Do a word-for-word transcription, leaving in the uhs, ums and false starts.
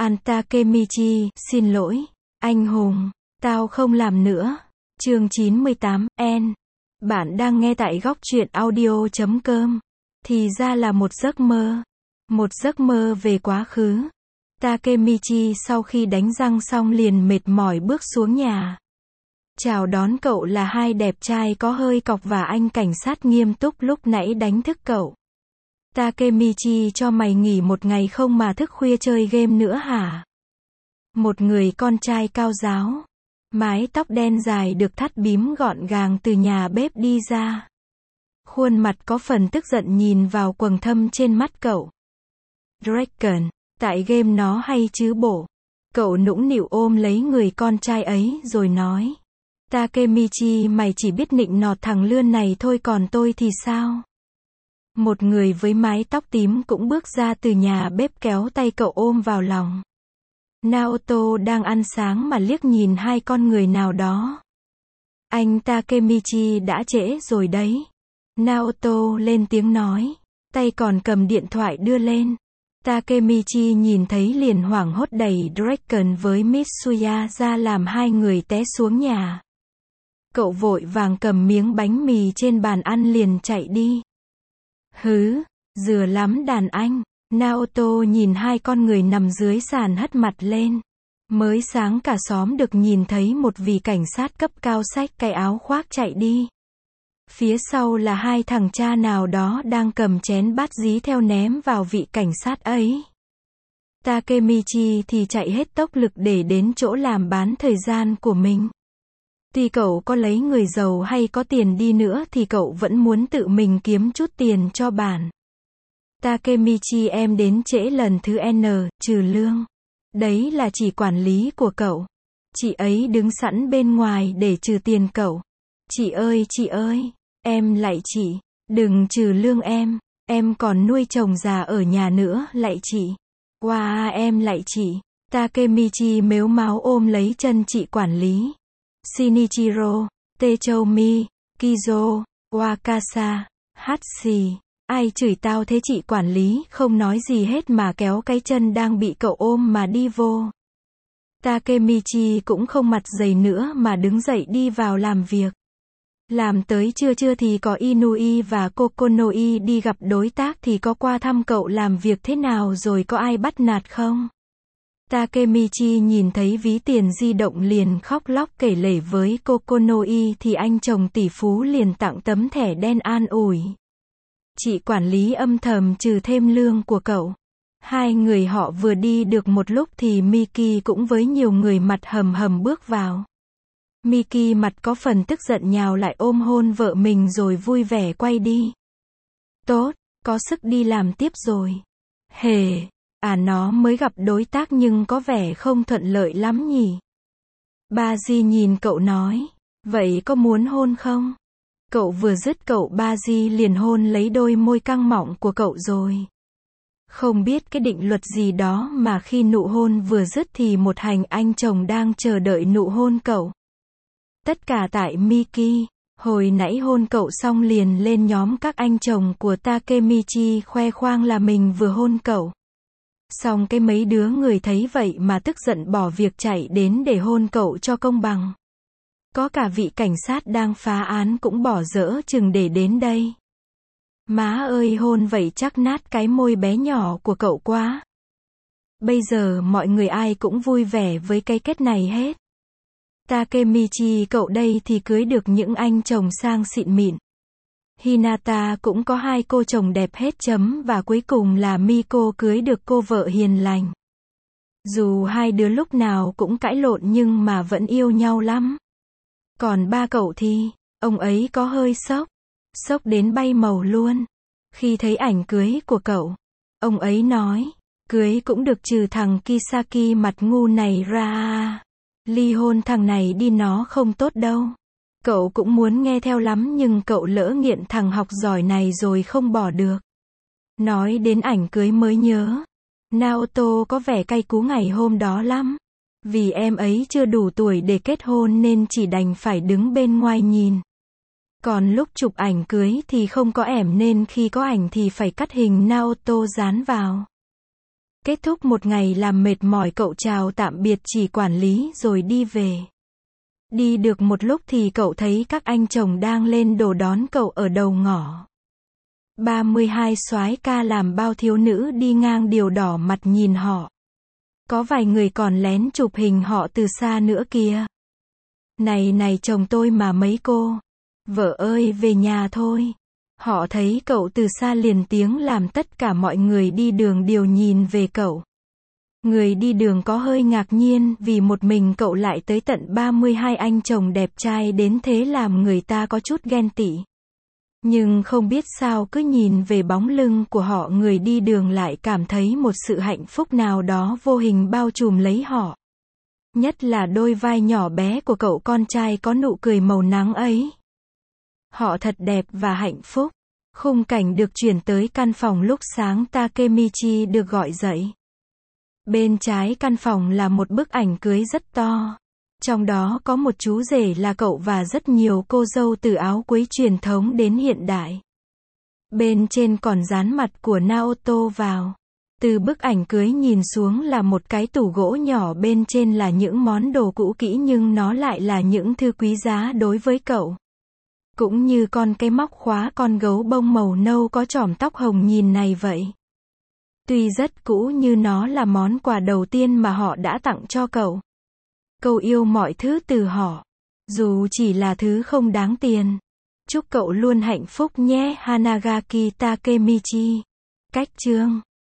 An Takemichi, xin lỗi, anh hùng, tao không làm nữa. Chương chín mươi tám, N. Bạn đang nghe tại góc truyện audio chấm com. Thì ra là một giấc mơ. Một giấc mơ về quá khứ. Takemichi sau khi đánh răng xong liền mệt mỏi bước xuống nhà. Chào đón cậu là hai đẹp trai có hơi cọc và anh cảnh sát nghiêm túc lúc nãy đánh thức cậu. Takemichi, cho mày nghỉ một ngày không mà thức khuya chơi game nữa hả? Một người con trai cao ráo, mái tóc đen dài được thắt bím gọn gàng từ nhà bếp đi ra. Khuôn mặt có phần tức giận nhìn vào quầng thâm trên mắt cậu. Dragon, tại game nó hay chứ bộ. Cậu nũng nịu ôm lấy người con trai ấy rồi nói. Takemichi, mày chỉ biết nịnh nọt thằng lươn này thôi, còn tôi thì sao? Một người với mái tóc tím cũng bước ra từ nhà bếp kéo tay cậu ôm vào lòng. Naoto đang ăn sáng mà liếc nhìn hai con người nào đó. Anh Takemichi, đã trễ rồi đấy. Naoto lên tiếng nói. Tay còn cầm điện thoại đưa lên. Takemichi nhìn thấy liền hoảng hốt đẩy Dragon với Mitsuya ra làm hai người té xuống nhà. Cậu vội vàng cầm miếng bánh mì trên bàn ăn liền chạy đi. Hứ, dừa lắm đàn anh. Naoto nhìn hai con người nằm dưới sàn hất mặt lên. Mới sáng cả xóm được nhìn thấy một vị cảnh sát cấp cao xách cái áo khoác chạy đi. Phía sau là hai thằng cha nào đó đang cầm chén bát dí theo ném vào vị cảnh sát ấy. Takemichi thì chạy hết tốc lực để đến chỗ làm bán thời gian của mình. Tuy cậu có lấy người giàu hay có tiền đi nữa thì cậu vẫn muốn tự mình kiếm chút tiền cho bản. Takemichi, em đến trễ lần thứ N, trừ lương. Đấy là chỉ quản lý của cậu. Chị ấy đứng sẵn bên ngoài để trừ tiền cậu. Chị ơi, chị ơi, em lạy chị, đừng trừ lương em, em còn nuôi chồng già ở nhà nữa, lạy chị. Wow, em lạy chị. Takemichi mếu máo ôm lấy chân chị quản lý. Shinichiro, Techoumi, Kizo, Wakasa, Hachi. Ai chửi tao thế? Chị quản lý không nói gì hết mà kéo cái chân đang bị cậu ôm mà đi vô. Takemichi cũng không mặt dày nữa mà đứng dậy đi vào làm việc. Làm tới trưa trưa thì có Inui và Kokonoi đi gặp đối tác thì có qua thăm cậu làm việc thế nào rồi có ai bắt nạt không? Takemichi nhìn thấy ví tiền di động liền khóc lóc kể lể với Kokonoi thì anh chồng tỷ phú liền tặng tấm thẻ đen an ủi. Chị quản lý âm thầm trừ thêm lương của cậu. Hai người họ vừa đi được một lúc thì Miki cũng với nhiều người mặt hầm hầm bước vào. Miki mặt có phần tức giận nhào lại ôm hôn vợ mình rồi vui vẻ quay đi. Tốt, có sức đi làm tiếp rồi. Hề, à nó mới gặp đối tác nhưng có vẻ không thuận lợi lắm nhỉ. Baji nhìn cậu nói, vậy có muốn hôn không? Cậu vừa dứt cậu Baji liền hôn lấy đôi môi căng mọng của cậu rồi. Không biết cái định luật gì đó mà khi nụ hôn vừa dứt thì một hành anh chồng đang chờ đợi nụ hôn cậu. Tất cả tại Miki, hồi nãy hôn cậu xong liền lên nhóm các anh chồng của Takemichi khoe khoang là mình vừa hôn cậu. Xong cái mấy đứa người thấy vậy mà tức giận bỏ việc chạy đến để hôn cậu cho công bằng. Có cả vị cảnh sát đang phá án cũng bỏ dỡ chừng để đến đây. Má ơi, hôn vậy chắc nát cái môi bé nhỏ của cậu quá. Bây giờ mọi người ai cũng vui vẻ với cái kết này hết. Takemichi cậu đây thì cưới được những anh chồng sang xịn mịn. Hinata cũng có hai cô chồng đẹp hết chấm và cuối cùng là Miko cưới được cô vợ hiền lành. Dù hai đứa lúc nào cũng cãi lộn nhưng mà vẫn yêu nhau lắm. Còn ba cậu thì, ông ấy có hơi sốc. Sốc đến bay màu luôn. Khi thấy ảnh cưới của cậu, ông ấy nói, cưới cũng được trừ thằng Kisaki mặt ngu này ra. Ly hôn thằng này đi, nó không tốt đâu. Cậu cũng muốn nghe theo lắm nhưng cậu lỡ nghiện thằng học giỏi này rồi không bỏ được. Nói đến ảnh cưới mới nhớ. Naoto có vẻ cay cú ngày hôm đó lắm. Vì em ấy chưa đủ tuổi để kết hôn nên chỉ đành phải đứng bên ngoài nhìn. Còn lúc chụp ảnh cưới thì không có ẻm nên khi có ảnh thì phải cắt hình Naoto dán vào. Kết thúc một ngày làm mệt mỏi, cậu chào tạm biệt chỉ quản lý rồi đi về. Đi được một lúc thì cậu thấy các anh chồng đang lên đồ đón cậu ở đầu ngõ. ba mươi hai soái ca làm bao thiếu nữ đi ngang đều đỏ mặt nhìn họ. Có vài người còn lén chụp hình họ từ xa nữa kìa. Này này chồng tôi mà mấy cô. Vợ ơi về nhà thôi. Họ thấy cậu từ xa liền tiếng làm tất cả mọi người đi đường đều nhìn về cậu. Người đi đường có hơi ngạc nhiên vì một mình cậu lại tới tận ba mươi hai anh chồng đẹp trai đến thế làm người ta có chút ghen tị. Nhưng không biết sao cứ nhìn về bóng lưng của họ, người đi đường lại cảm thấy một sự hạnh phúc nào đó vô hình bao trùm lấy họ. Nhất là đôi vai nhỏ bé của cậu con trai có nụ cười màu nắng ấy. Họ thật đẹp và hạnh phúc. Khung cảnh được chuyển tới căn phòng lúc sáng Takemichi được gọi dậy. Bên trái căn phòng là một bức ảnh cưới rất to. Trong đó có một chú rể là cậu và rất nhiều cô dâu từ áo cưới truyền thống đến hiện đại. Bên trên còn dán mặt của Naoto vào. Từ bức ảnh cưới nhìn xuống là một cái tủ gỗ nhỏ, bên trên là những món đồ cũ kỹ nhưng nó lại là những thứ quý giá đối với cậu. Cũng như con cái móc khóa con gấu bông màu nâu có chòm tóc hồng nhìn này vậy. Tuy rất cũ nhưng nó là món quà đầu tiên mà họ đã tặng cho cậu. Cậu yêu mọi thứ từ họ. Dù chỉ là thứ không đáng tiền. Chúc cậu luôn hạnh phúc nhé Hanagaki Takemichi. Cách chương